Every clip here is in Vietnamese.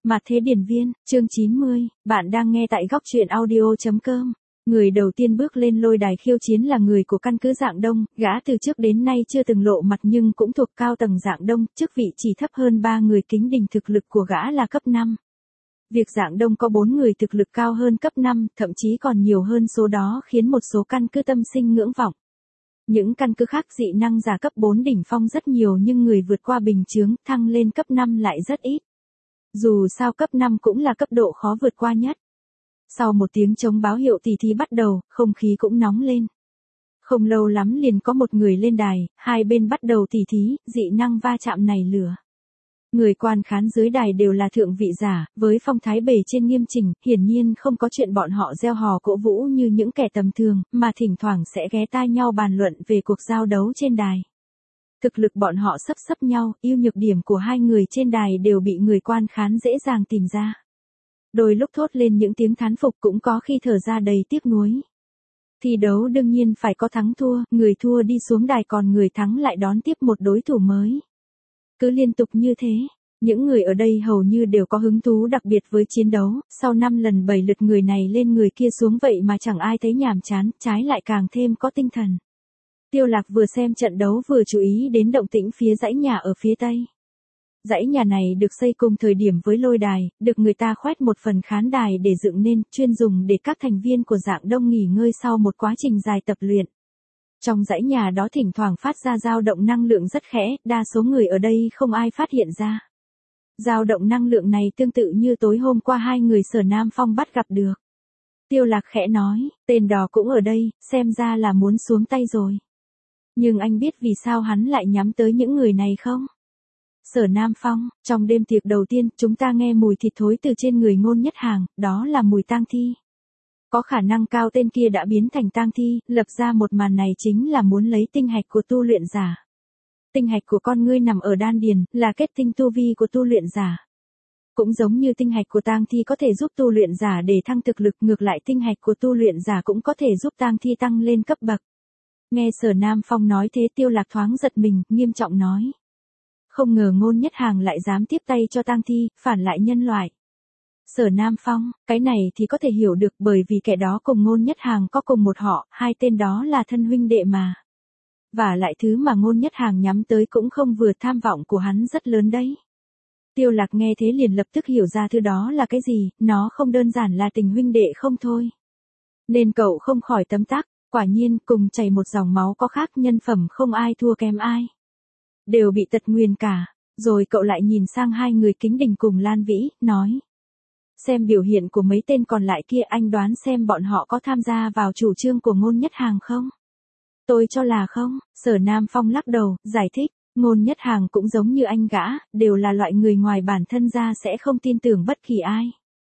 Mặt thế điển viên, chương 90, bạn đang nghe tại góc truyện audio.com. Người đầu tiên bước lên lôi đài khiêu chiến là người của căn cứ Rạng Đông, gã từ trước đến nay chưa từng lộ mặt nhưng cũng thuộc cao tầng Rạng Đông, chức vị chỉ thấp hơn 3 người kính đỉnh, thực lực của gã là cấp 5. Việc Rạng Đông có 4 người thực lực cao hơn cấp 5, thậm chí còn nhiều hơn số đó khiến một số căn cứ tâm sinh ngưỡng vọng. Những căn cứ khác dị năng giả cấp 4 đỉnh phong rất nhiều nhưng người vượt qua bình chướng, thăng lên cấp 5 lại rất ít. Dù sao cấp 5 cũng là cấp độ khó vượt qua nhất. Sau một tiếng trống báo hiệu tỉ thí bắt đầu, không khí cũng nóng lên. Không lâu lắm liền có một người lên đài, hai bên bắt đầu tỉ thí, dị năng va chạm nảy lửa. Người quan khán dưới đài đều là thượng vị giả, với phong thái bề trên nghiêm chỉnh, hiển nhiên không có chuyện bọn họ reo hò cổ vũ như những kẻ tầm thường, mà thỉnh thoảng sẽ ghé tai nhau bàn luận về cuộc giao đấu trên đài. Thực lực bọn họ sấp nhau, ưu nhược điểm của hai người trên đài đều bị người quan khán dễ dàng tìm ra. Đôi lúc thốt lên những tiếng thán phục, cũng có khi thở ra đầy tiếc nuối. Thi đấu đương nhiên phải có thắng thua, người thua đi xuống đài còn người thắng lại đón tiếp một đối thủ mới. Cứ liên tục như thế, những người ở đây hầu như đều có hứng thú đặc biệt với chiến đấu, sau 5 lần 7 lượt người này lên người kia xuống vậy mà chẳng ai thấy nhàm chán, trái lại càng thêm có tinh thần. Tiêu Lạc vừa xem trận đấu vừa chú ý đến động tĩnh phía dãy nhà ở phía tây. Dãy nhà này được xây cùng thời điểm với lôi đài, được người ta khoét một phần khán đài để dựng nên, chuyên dùng để các thành viên của Rạng Đông nghỉ ngơi sau một quá trình dài tập luyện. Trong dãy nhà đó thỉnh thoảng phát ra dao động năng lượng rất khẽ, đa số người ở đây không ai phát hiện ra. Dao động năng lượng này tương tự như tối hôm qua hai người Sở Nam Phong bắt gặp được. Tiêu Lạc khẽ nói, tên đó cũng ở đây, xem ra là muốn xuống tay rồi. Nhưng anh biết vì sao hắn lại nhắm tới những người này không? Sở Nam Phong, trong đêm tiệc đầu tiên, chúng ta nghe mùi thịt thối từ trên người Ngôn Nhất Hàng, đó là mùi tang thi. Có khả năng cao tên kia đã biến thành tang thi, lập ra một màn này chính là muốn lấy tinh hạch của tu luyện giả. Tinh hạch của con ngươi nằm ở đan điền, là kết tinh tu vi của tu luyện giả. Cũng giống như tinh hạch của tang thi có thể giúp tu luyện giả để thăng thực lực, ngược lại tinh hạch của tu luyện giả cũng có thể giúp tang thi tăng lên cấp bậc. Nghe Sở Nam Phong nói thế Tiêu Lạc thoáng giật mình, nghiêm trọng nói. Không ngờ Ngôn Nhất Hàng lại dám tiếp tay cho tang thi, phản lại nhân loại. Sở Nam Phong, cái này thì có thể hiểu được bởi vì kẻ đó cùng Ngôn Nhất Hàng có cùng một họ, hai tên đó là thân huynh đệ mà. Và lại thứ mà Ngôn Nhất Hàng nhắm tới cũng không vừa, tham vọng của hắn rất lớn đấy. Tiêu Lạc nghe thế liền lập tức hiểu ra thứ đó là cái gì, nó không đơn giản là tình huynh đệ không thôi. Nên cậu không khỏi tấm tắc, quả nhiên cùng chảy một dòng máu có khác, nhân phẩm không ai thua kém ai. Đều bị tật nguyền cả, rồi cậu lại nhìn sang hai người Kính Đình cùng Lan Vĩ, nói. Xem biểu hiện của mấy tên còn lại kia, anh đoán xem bọn họ có tham gia vào chủ trương của Ngôn Nhất Hàng không? Tôi cho là không, Sở Nam Phong lắc đầu, giải thích, Ngôn Nhất Hàng cũng giống như anh gã, đều là loại người ngoài bản thân ra sẽ không tin tưởng bất kỳ ai.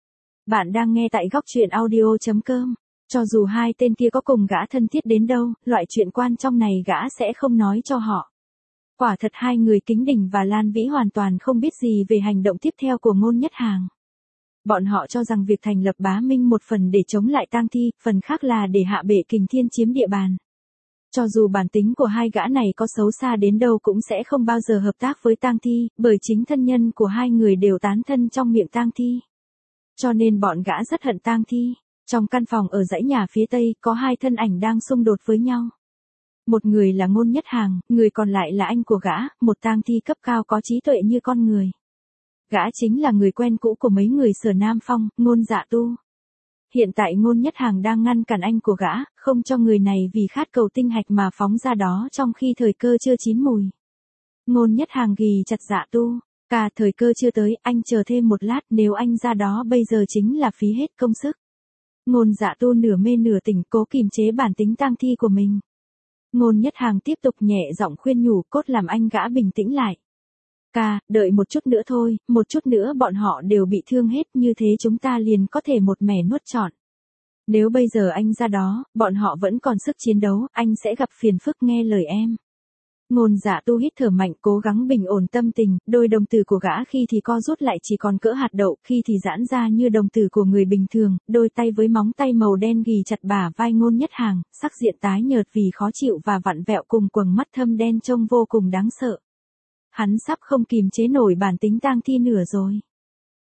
Bạn đang nghe tại góc truyện audio.com. Cho dù hai tên kia có cùng gã thân thiết đến đâu, loại chuyện quan trọng này gã sẽ không nói cho họ. Quả thật hai người Kính Đình và Lan Vĩ hoàn toàn không biết gì về hành động tiếp theo của Ngôn Nhất Hàng. Bọn họ cho rằng việc thành lập Bá Minh một phần để chống lại tang thi, phần khác là để hạ bệ Kình Thiên chiếm địa bàn. Cho dù bản tính của hai gã này có xấu xa đến đâu cũng sẽ không bao giờ hợp tác với tang thi, bởi chính thân nhân của hai người đều tán thân trong miệng tang thi. Cho nên bọn gã rất hận tang thi. Trong căn phòng ở dãy nhà phía tây, có hai thân ảnh đang xung đột với nhau. Một người là Ngôn Nhất Hàng, người còn lại là anh của gã, một tang thi cấp cao có trí tuệ như con người. Gã chính là người quen cũ của mấy người Sở Nam Phong, Ngôn Dạ Tu. Hiện tại Ngôn Nhất Hàng đang ngăn cản anh của gã, không cho người này vì khát cầu tinh hạch mà phóng ra đó trong khi thời cơ chưa chín mùi. Ngôn Nhất Hàng ghì chặt Dạ Tu. Cả thời cơ chưa tới, anh chờ thêm một lát, nếu anh ra đó bây giờ chính là phí hết công sức. Ngôn Dạ Tu nửa mê nửa tỉnh, cố kiềm chế bản tính tang thi của mình. Ngôn Nhất Hàng tiếp tục nhẹ giọng khuyên nhủ, cốt làm anh gã bình tĩnh lại. Ca, đợi một chút nữa thôi, một chút nữa bọn họ đều bị thương hết, như thế chúng ta liền có thể một mẻ nuốt trọn. Nếu bây giờ anh ra đó, bọn họ vẫn còn sức chiến đấu, anh sẽ gặp phiền phức, nghe lời em. Ngôn Dạ Tu hít thở mạnh, cố gắng bình ổn tâm tình, đôi đồng tử của gã khi thì co rút lại chỉ còn cỡ hạt đậu, khi thì giãn ra như đồng tử của người bình thường, đôi tay với móng tay màu đen ghì chặt bả vai Ngôn Nhất Hàng, sắc diện tái nhợt vì khó chịu và vặn vẹo cùng quầng mắt thâm đen trông vô cùng đáng sợ. Hắn sắp không kìm chế nổi bản tính tang thi nửa rồi.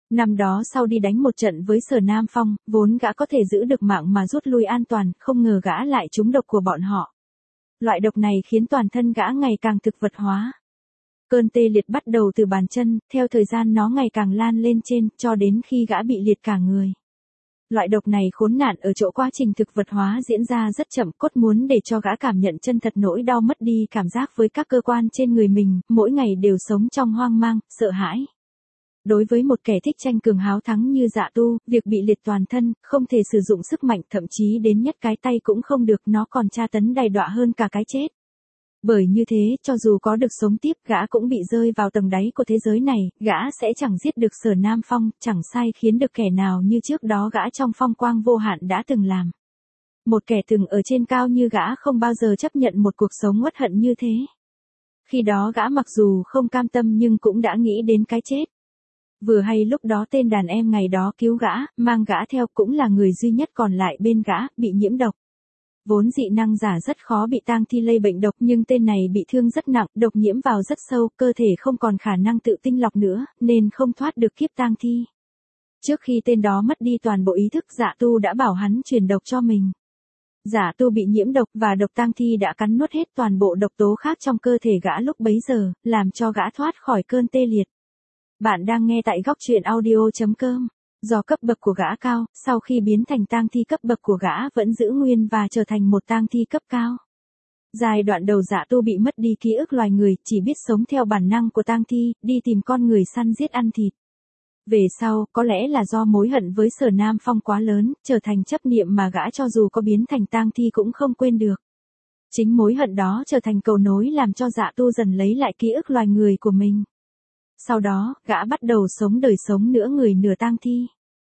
Năm đó sau đi đánh một trận với Sở Nam Phong, vốn gã có thể giữ được mạng mà rút lui an toàn, không ngờ gã lại trúng độc của bọn họ. Loại độc này khiến toàn thân gã ngày càng thực vật hóa. Cơn tê liệt bắt đầu từ bàn chân, theo thời gian nó ngày càng lan lên trên, cho đến khi gã bị liệt cả người. Loại độc này khốn nạn ở chỗ quá trình thực vật hóa diễn ra rất chậm, cốt muốn để cho gã cảm nhận chân thật nỗi đau mất đi cảm giác với các cơ quan trên người mình, mỗi ngày đều sống trong hoang mang, sợ hãi. Đối với một kẻ thích tranh cường háo thắng như Dạ Tu, việc bị liệt toàn thân, không thể sử dụng sức mạnh, thậm chí đến nhất cái tay cũng không được, nó còn tra tấn đầy đọa hơn cả cái chết. Bởi như thế, cho dù có được sống tiếp, gã cũng bị rơi vào tầng đáy của thế giới này, gã sẽ chẳng giết được Sở Nam Phong, chẳng sai khiến được kẻ nào như trước đó gã trong phong quang vô hạn đã từng làm. Một kẻ từng ở trên cao như gã không bao giờ chấp nhận một cuộc sống uất hận như thế. Khi đó gã mặc dù không cam tâm nhưng cũng đã nghĩ đến cái chết. Vừa hay lúc đó tên đàn em ngày đó cứu gã, mang gã theo, cũng là người duy nhất còn lại bên gã, bị nhiễm độc. Vốn dị năng giả rất khó bị tang thi lây bệnh độc, nhưng tên này bị thương rất nặng, độc nhiễm vào rất sâu, cơ thể không còn khả năng tự tinh lọc nữa, nên không thoát được kiếp tang thi. Trước khi tên đó mất đi toàn bộ ý thức, Dạ Tu đã bảo hắn truyền độc cho mình. Dạ Tu bị nhiễm độc và độc tang thi đã cắn nuốt hết toàn bộ độc tố khác trong cơ thể gã lúc bấy giờ, làm cho gã thoát khỏi cơn tê liệt. Bạn đang nghe tại góc truyện audio.com. Do cấp bậc của gã cao, sau khi biến thành tang thi cấp bậc của gã vẫn giữ nguyên và trở thành một tang thi cấp cao. Giai đoạn đầu Dạ Tu bị mất đi ký ức loài người, chỉ biết sống theo bản năng của tang thi, đi tìm con người săn giết ăn thịt. Về sau, có lẽ là do mối hận với Sở Nam Phong quá lớn, trở thành chấp niệm mà gã cho dù có biến thành tang thi cũng không quên được. Chính mối hận đó trở thành cầu nối làm cho Dạ Tu dần lấy lại ký ức loài người của mình. Sau đó, gã bắt đầu sống đời sống nửa người nửa tang thi.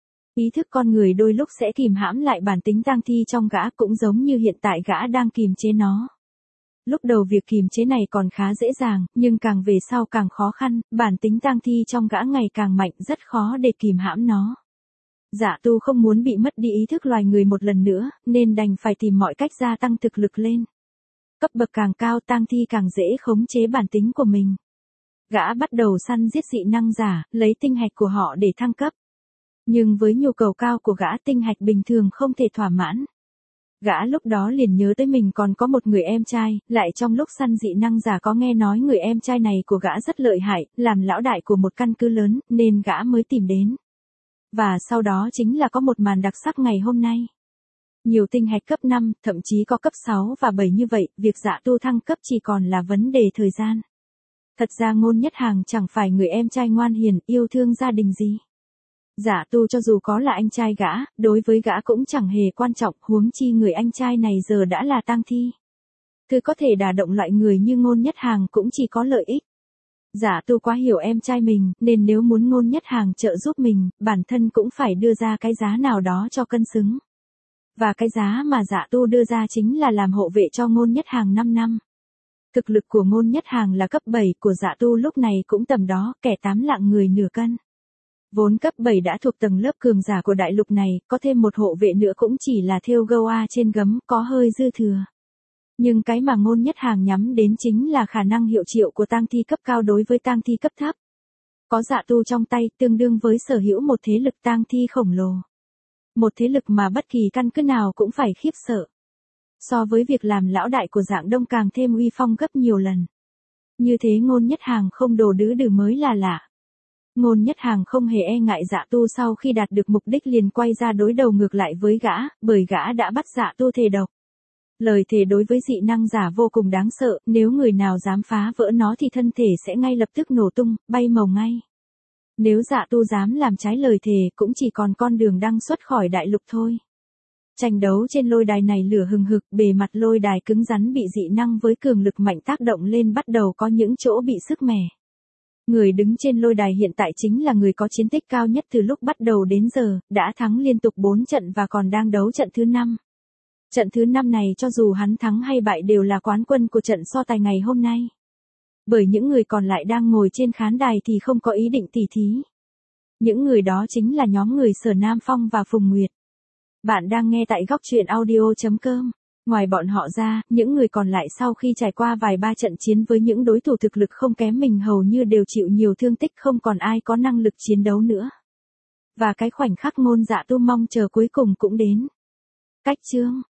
Ý thức con người đôi lúc sẽ kìm hãm lại bản tính tang thi trong gã, cũng giống như hiện tại gã đang kìm chế nó. Lúc đầu việc kìm chế này còn khá dễ dàng, nhưng càng về sau càng khó khăn, bản tính tang thi trong gã ngày càng mạnh, rất khó để kìm hãm nó. Dạ Tu không muốn bị mất đi ý thức loài người một lần nữa, nên đành phải tìm mọi cách gia tăng thực lực lên. Cấp bậc càng cao, tang thi càng dễ khống chế bản tính của mình. Gã bắt đầu săn giết dị năng giả, lấy tinh hạch của họ để thăng cấp. Nhưng với nhu cầu cao của gã, tinh hạch bình thường không thể thỏa mãn. Gã lúc đó liền nhớ tới mình còn có một người em trai, lại trong lúc săn dị năng giả có nghe nói người em trai này của gã rất lợi hại, làm lão đại của một căn cứ lớn, nên gã mới tìm đến. Và sau đó chính là có một màn đặc sắc ngày hôm nay. Nhiều tinh hạch cấp 5, thậm chí có cấp 6 và 7 như vậy, việc Dạ Tu thăng cấp chỉ còn là vấn đề thời gian. Thật ra Ngôn Nhất Hàng chẳng phải người em trai ngoan hiền, yêu thương gia đình gì. Dạ Tu cho dù có là anh trai gã, đối với gã cũng chẳng hề quan trọng, huống chi người anh trai này giờ đã là tang thi. Thứ có thể đả động loại người như Ngôn Nhất Hàng cũng chỉ có lợi ích. Dạ Tu quá hiểu em trai mình, nên nếu muốn Ngôn Nhất Hàng trợ giúp mình, bản thân cũng phải đưa ra cái giá nào đó cho cân xứng. Và cái giá mà Dạ Tu đưa ra chính là làm hộ vệ cho Ngôn Nhất Hàng 5 năm. Thực lực của Ngôn Nhất Hàng là cấp 7, của Dạ Tu lúc này cũng tầm đó, kẻ 8 lạng người nửa cân. Vốn cấp 7 đã thuộc tầng lớp cường giả của đại lục này, có thêm một hộ vệ nữa cũng chỉ là thêu Goa trên gấm, có hơi dư thừa. Nhưng cái mà Ngôn Nhất Hàng nhắm đến chính là khả năng hiệu triệu của tang thi cấp cao đối với tang thi cấp thấp. Có Dạ Tu trong tay, tương đương với sở hữu một thế lực tang thi khổng lồ. Một thế lực mà bất kỳ căn cứ nào cũng phải khiếp sợ. So với việc làm lão đại của Dạng Đông càng thêm uy phong gấp nhiều lần. Như thế Ngôn Nhất Hàng không đồ đứ đừ mới là lạ. Ngôn Nhất Hàng không hề e ngại Dạ Tu, sau khi đạt được mục đích liền quay ra đối đầu ngược lại với gã, bởi gã đã bắt Dạ Tu thề độc. Lời thề đối với dị năng giả vô cùng đáng sợ, nếu người nào dám phá vỡ nó thì thân thể sẽ ngay lập tức nổ tung, bay màu ngay. Nếu Dạ Tu dám làm trái lời thề, cũng chỉ còn con đường đăng xuất khỏi đại lục thôi. Tranh đấu trên lôi đài này lửa hừng hực, bề mặt lôi đài cứng rắn bị dị năng với cường lực mạnh tác động lên bắt đầu có những chỗ bị sức mẻ. Người đứng trên lôi đài hiện tại chính là người có chiến tích cao nhất từ lúc bắt đầu đến giờ, đã thắng liên tục 4 trận và còn đang đấu trận thứ 5. Trận thứ 5 này cho dù hắn thắng hay bại đều là quán quân của trận so tài ngày hôm nay. Bởi những người còn lại đang ngồi trên khán đài thì không có ý định tỉ thí. Những người đó chính là nhóm người Sở Nam Phong và Phùng Nguyệt. Bạn đang nghe tại góc truyện audio.com. Ngoài bọn họ ra, những người còn lại sau khi trải qua vài ba trận chiến với những đối thủ thực lực không kém mình hầu như đều chịu nhiều thương tích, không còn ai có năng lực chiến đấu nữa. và cái khoảnh khắc Ngôn Dạ Tu mong chờ cuối cùng cũng đến. Cách chương